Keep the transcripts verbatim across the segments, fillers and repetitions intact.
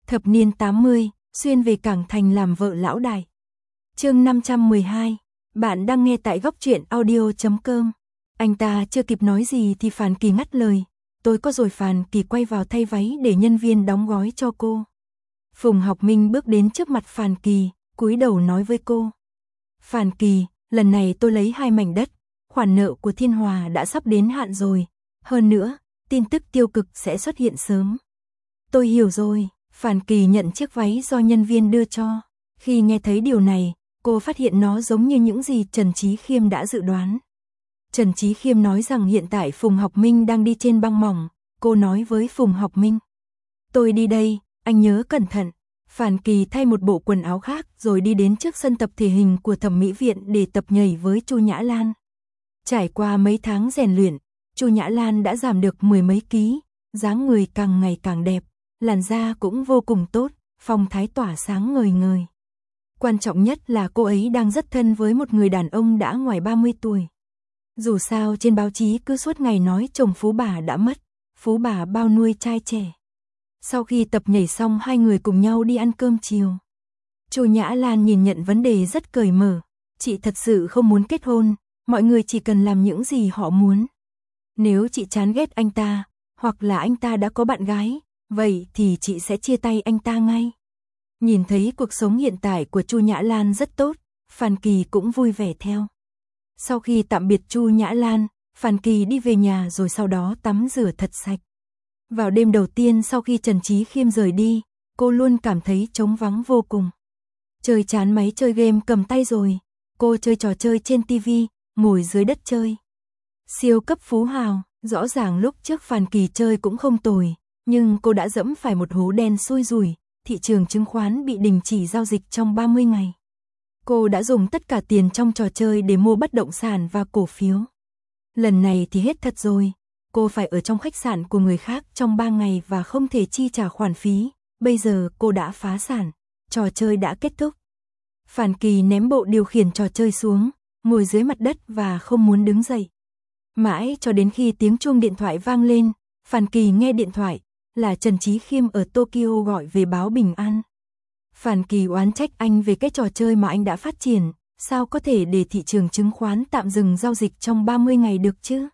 Thập niên tám mươi, xuyên về Cảng Thành làm vợ lão đại. Chương năm trăm mười hai, bạn đang nghe tại góc truyện audio chấm com. Anh ta chưa kịp nói gì thì Phàn Kỳ ngắt lời, tôi có rồi. Phàn Kỳ quay vào thay váy để nhân viên đóng gói cho cô. Phùng Học Minh bước đến trước mặt Phàn Kỳ, cúi đầu nói với cô. Phàn Kỳ, lần này tôi lấy hai mảnh đất, khoản nợ của Thiên Hòa đã sắp đến hạn rồi, hơn nữa, tin tức tiêu cực sẽ xuất hiện sớm. Tôi hiểu rồi. Phàn Kỳ nhận chiếc váy do nhân viên đưa cho. Khi nghe thấy điều này, cô phát hiện nó giống như những gì Trần Chí Khiêm đã dự đoán. Trần Chí Khiêm nói rằng hiện tại Phùng Học Minh đang đi trên băng mỏng. Cô nói với Phùng Học Minh, tôi đi đây, anh nhớ cẩn thận. Phàn Kỳ thay một bộ quần áo khác rồi đi đến trước sân tập thể hình của thẩm mỹ viện để tập nhảy với Chu Nhã Lan. Trải qua mấy tháng rèn luyện, Chu Nhã Lan đã giảm được mười mấy ký, dáng người càng ngày càng đẹp. Làn da cũng vô cùng tốt, phong thái tỏa sáng ngời ngời. Quan trọng nhất là cô ấy đang rất thân với một người đàn ông đã ngoài ba mươi tuổi. Dù sao trên báo chí cứ suốt ngày nói chồng phú bà đã mất, phú bà bao nuôi trai trẻ. Sau khi tập nhảy xong hai người cùng nhau đi ăn cơm chiều. Chu Nhã Lan nhìn nhận vấn đề rất cởi mở. Chị thật sự không muốn kết hôn, mọi người chỉ cần làm những gì họ muốn. Nếu chị chán ghét anh ta, hoặc là anh ta đã có bạn gái, vậy thì chị sẽ chia tay anh ta ngay. Nhìn thấy cuộc sống hiện tại của Chu Nhã Lan rất tốt, Phàn Kỳ cũng vui vẻ theo. Sau khi tạm biệt Chu Nhã Lan, Phàn Kỳ đi về nhà rồi sau đó tắm rửa thật sạch. Vào đêm đầu tiên sau khi Trần Chí Khiêm rời đi, cô luôn cảm thấy trống vắng vô cùng. Chơi chán máy chơi game cầm tay rồi, cô chơi trò chơi trên tivi, ngồi dưới đất chơi. Siêu cấp phú hào, rõ ràng lúc trước Phàn Kỳ chơi cũng không tồi. Nhưng cô đã dẫm phải một hố đen xui rủi, thị trường chứng khoán bị đình chỉ giao dịch trong ba mươi ngày. Cô đã dùng tất cả tiền trong trò chơi để mua bất động sản và cổ phiếu. Lần này thì hết thật rồi, cô phải ở trong khách sạn của người khác trong ba ngày và không thể chi trả khoản phí. Bây giờ cô đã phá sản, trò chơi đã kết thúc. Phàn Kỳ ném bộ điều khiển trò chơi xuống, ngồi dưới mặt đất và không muốn đứng dậy. Mãi cho đến khi tiếng chuông điện thoại vang lên, Phàn Kỳ nghe điện thoại. Là Trần Chí Khiêm ở Tokyo gọi về báo bình an. Phàn Kỳ oán trách anh về cái trò chơi mà anh đã phát triển, sao có thể để thị trường chứng khoán tạm dừng giao dịch trong ba mươi ngày được chứ?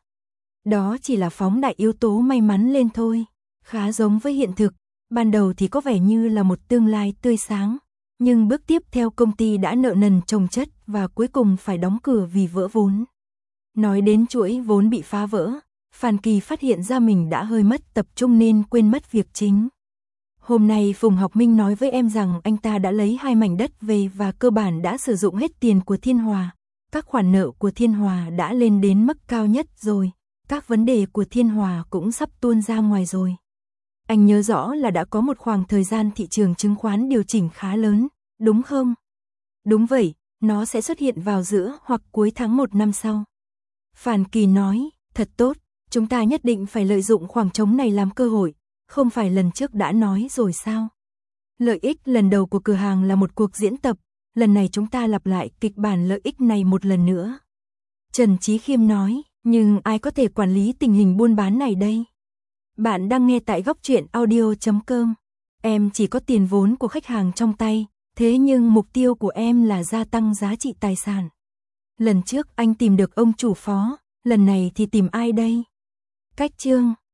Đó chỉ là phóng đại yếu tố may mắn lên thôi, khá giống với hiện thực, ban đầu thì có vẻ như là một tương lai tươi sáng, nhưng bước tiếp theo công ty đã nợ nần chồng chất và cuối cùng phải đóng cửa vì vỡ vốn. Nói đến chuỗi vốn bị phá vỡ, Phàn Kỳ phát hiện ra mình đã hơi mất tập trung nên quên mất việc chính. Hôm nay Phùng Học Minh nói với em rằng anh ta đã lấy hai mảnh đất về và cơ bản đã sử dụng hết tiền của Thiên Hòa. Các khoản nợ của Thiên Hòa đã lên đến mức cao nhất rồi, các vấn đề của Thiên Hòa cũng sắp tuôn ra ngoài rồi. Anh nhớ rõ là đã có một khoảng thời gian thị trường chứng khoán điều chỉnh khá lớn, đúng không? Đúng vậy, nó sẽ xuất hiện vào giữa hoặc cuối tháng một năm sau. Phàn Kỳ nói, thật tốt. Chúng ta nhất định phải lợi dụng khoảng trống này làm cơ hội, không phải lần trước đã nói rồi sao? Lợi ích lần đầu của cửa hàng là một cuộc diễn tập, lần này chúng ta lặp lại kịch bản lợi ích này một lần nữa. Trần Chí Khiêm nói, nhưng ai có thể quản lý tình hình buôn bán này đây? Bạn đang nghe tại góc truyện audio chấm com. Em chỉ có tiền vốn của khách hàng trong tay, thế nhưng mục tiêu của em là gia tăng giá trị tài sản. Lần trước anh tìm được ông chủ phó, lần này thì tìm ai đây? Cách chương